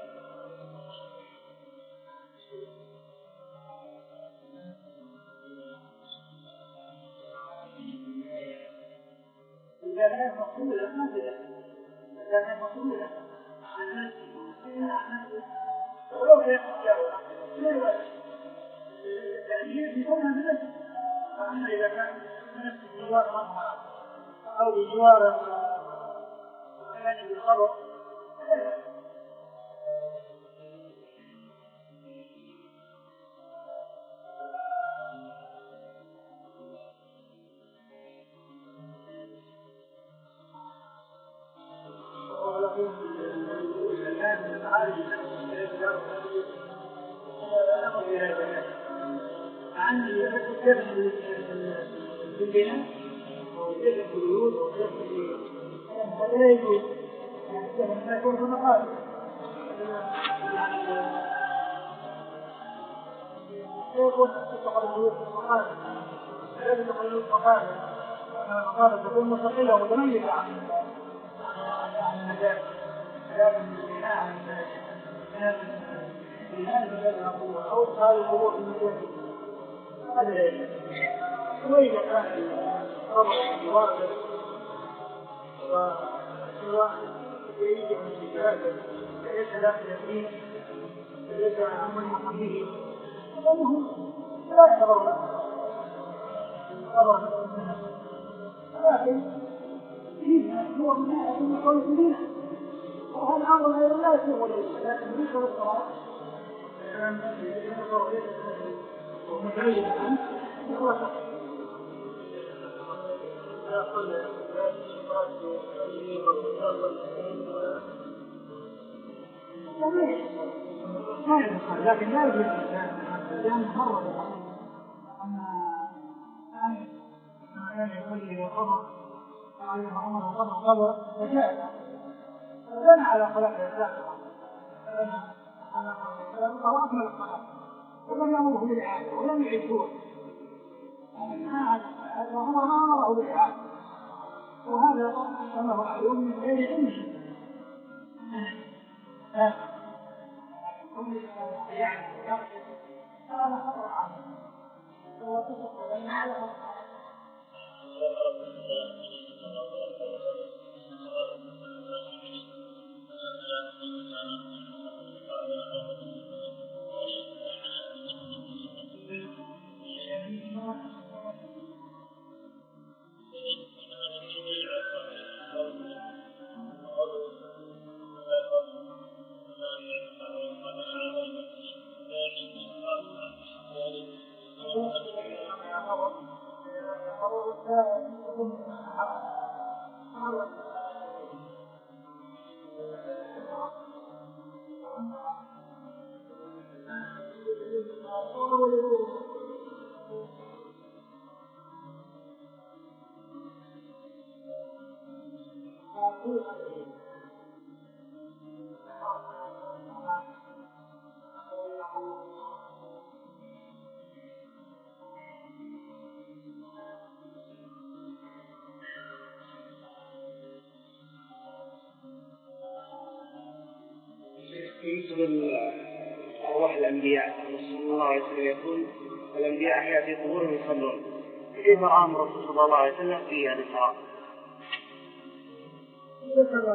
إذا كانت مقبولة ما تدخل، إذا كانت مقبولة عن نفسه ولو كانت مجاورة لا يوجد التأثير بكونها بنفسه، فأما إذا كان نفسه بجوار مظهر أو بجوار مكان بالخبر عن الكتاب بالبناء وكتاب البيوت وكتاب فلا يجوز ما يكون في مقابل يكون تقبل البيوت في مقابل لا تقبل البيوت مقابل مقابل تكون مستقلة ومتميزة عن المجال، لكن البناء عن بهذا الذي نقوله أو هذه الأمور المجالية هذا يجب. وإذا كان الأمر واضح وسواء يريد من الجهاد ليس داخل فيه ليس أمر به فإنه لا يعتبر له لكن فيه هو بناء من قول الدين وهذا الأمر غير لا يسوغ ليس لكن ليس بالصراحة ومتعيد عنه وخلاص لا أقول لا تشتغل في ما يدخل، لكن لا يجب الإنسان مرة بالحقيقة أما كان يقول لي القبر قال محمد القبر قبر وجاء فبنى على خلاف الإسلام ولم يأمره بالإعادة ولم يعدوه هذا هو ما أمره بالإعادة وهذا كما هو معلوم من غير علمه يعني هذا خطر عنه بالنسبة لأرواح الأنبياء صلى الله عليه وسلم يقول الأنبياء أحياء في قبورهم يصلون، كيف رأى الرسول صلى الله عليه وسلم في هذا الصلاة؟ ذكر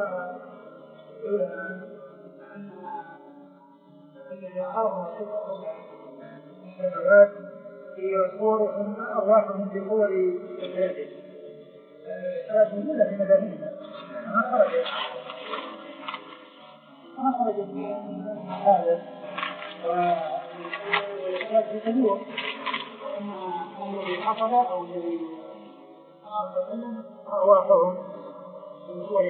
الذي يراه السماوات في قبورهم أرواحهم في قبور بلادهم هذا موجودة في مدارسنا ما خرج ما خرج من هذا ويحتاج بقبور الذي حصل أو الذي أرواحهم من قبور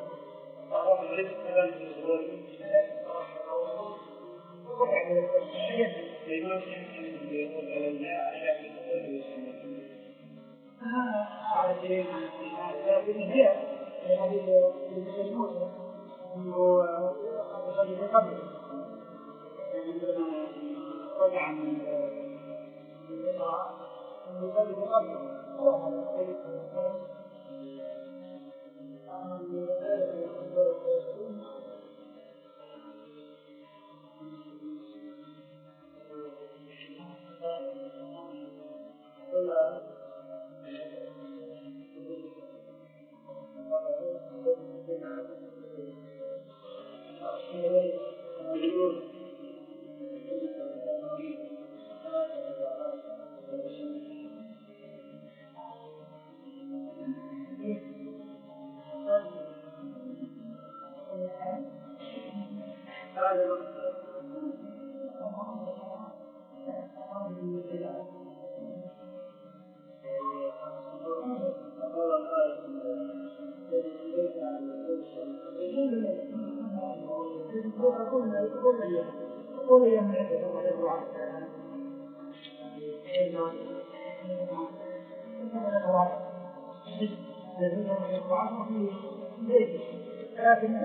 لكن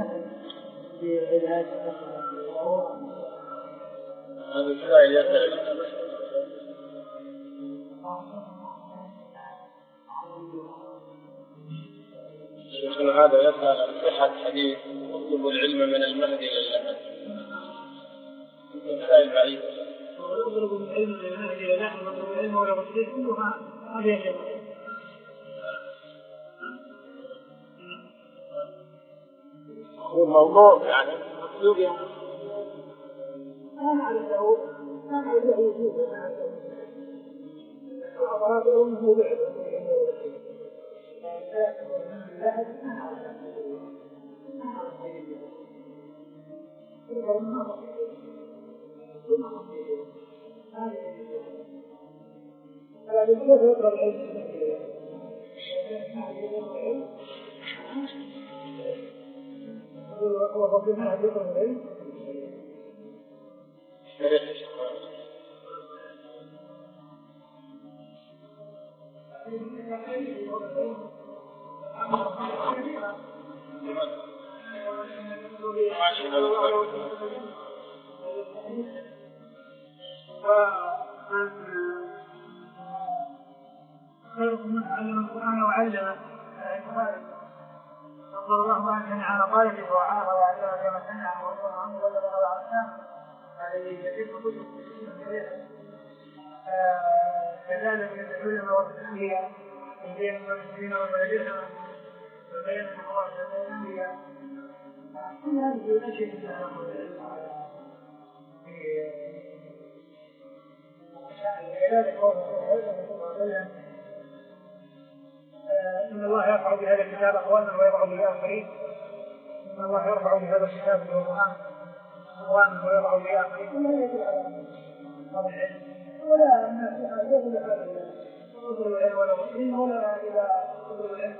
هذا السائل يسأل شيخنا هذا يسأل عن صحة حديث اطلبوا العلم من المهد إلى اللحد. مسائل بعيدة. اطلبوا العلم من المهد إلى اللحد واطلبوا العلم ولا بصير كلها هذه شيء. هو موضوع يعني مطلوب يعني. أنا أعرف له أنا أعرف له وجود هذا هو موضوع هذا الشيء يطلب العلم هو فضلنا يطلب العلم لماذا؟ خيركم من علم القرآن وعلمه نظر الله أن سمع مقالته وعاها وعلمه كما سمع وقال عنه ولا بغض عرشان هذه يجب كتب كذلك العلماء والتسمية بين المسلمين والملاجئة وبين الحوار والتسمية كل هذه الأشياء كذلك إن الله يرفع بهذا الكتاب أقواما ويضع به آخرين. إن الله يرفع بهذا الكتاب والقرآن أقواما ويضع به آخرين. ولا يدل على هذا العلم ولا أن لا يدل على قدر العلم ولا مسلم ولا إلى قدر العلم.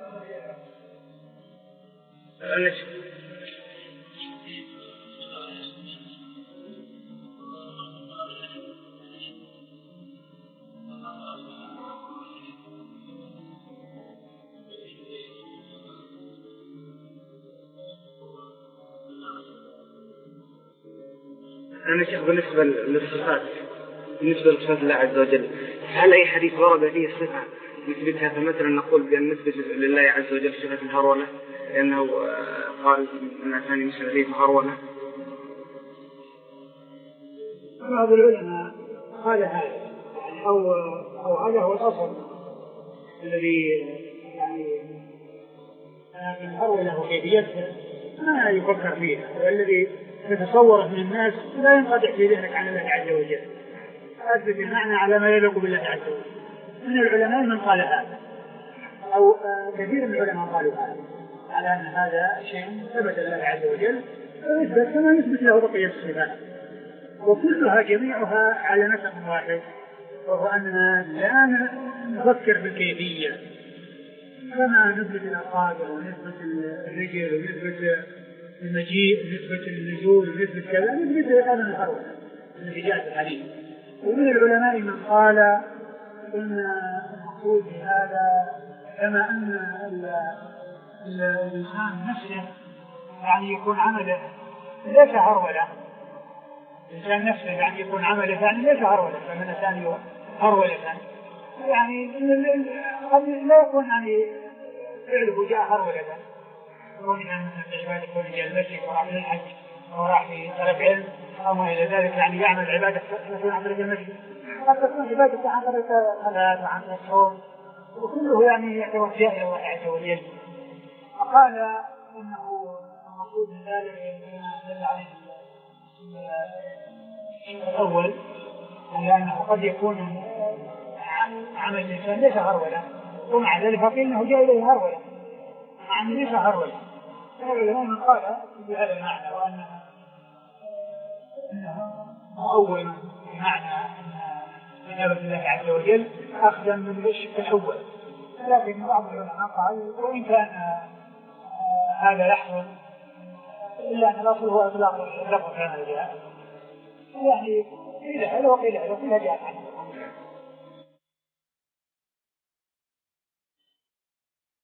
أنا شيخ بالنسبة للصفات بالنسبة لصفات الله عز وجل هل أي حديث ورد فيه صفة نثبتها فمثلا نقول بأن نثبت لله عز وجل صفة الهرولة لأنه قال أن ثاني مثل فيه هرولة؟ بعض العلماء قال هذا أو أو هذا هو الأصل الذي يعني الهرولة وكيفيتها ما يفكر فيها والذي تتصوره من الناس لا ينقطع في ذهنك عن الله عز وجل. أثبت المعنى على ما يليق بالله عز وجل. من العلماء من قال هذا أو كثير من العلماء قالوا هذا على أن هذا شيء ثبت لله عز وجل ويثبت كما يثبت له بقية الصفات وكلها جميعها على نسق واحد وهو أننا لا نفكر بالكيفية كما نثبت الأصابع ونثبت الرجل ونثبت المجيء نسبة النزول ونسبة كذا نسبة هذا الحرف الذي جاء في الحديث. ومن العلماء من قال إن المقصود بهذا كما أن الإنسان نفسه يعني يكون عمله ليس هرولة الإنسان نفسه يعني يكون عمله يعني ليس هرولة فمن الثاني هرولة يعني قد لا يكون يعني فعله جاء هرولة يكون أن العبادة يكون جاء المسجد وراح للحج وراح في طلب علم أو ما إلى ذلك يعني يعمل عبادة مثلا عن طريق المسجد قد تكون عبادة عن طريق الصلاة وعن طريق الصوم وكله يعني يتوجه إلى الله عز وجل. فقال إنه المقصود من ذلك ما دل عليه الأول لأنه قد يكون عمل الإنسان ليس هرولة ومع ذلك فقيل أنه جاء إليه هرولة مع أنه ليس هرولة. العلماء من قال بهذا المعنى وأنه مؤول بمعنى أن إجابة الله عز وجل أخذا من الشق الأول. لكن بعض العلماء قال وإن كان هذا يحصل إلا أن الأصل هو إطلاق اللفظ كما جاء يعني قيل هذا وقيل هذا وقيل جاء عنه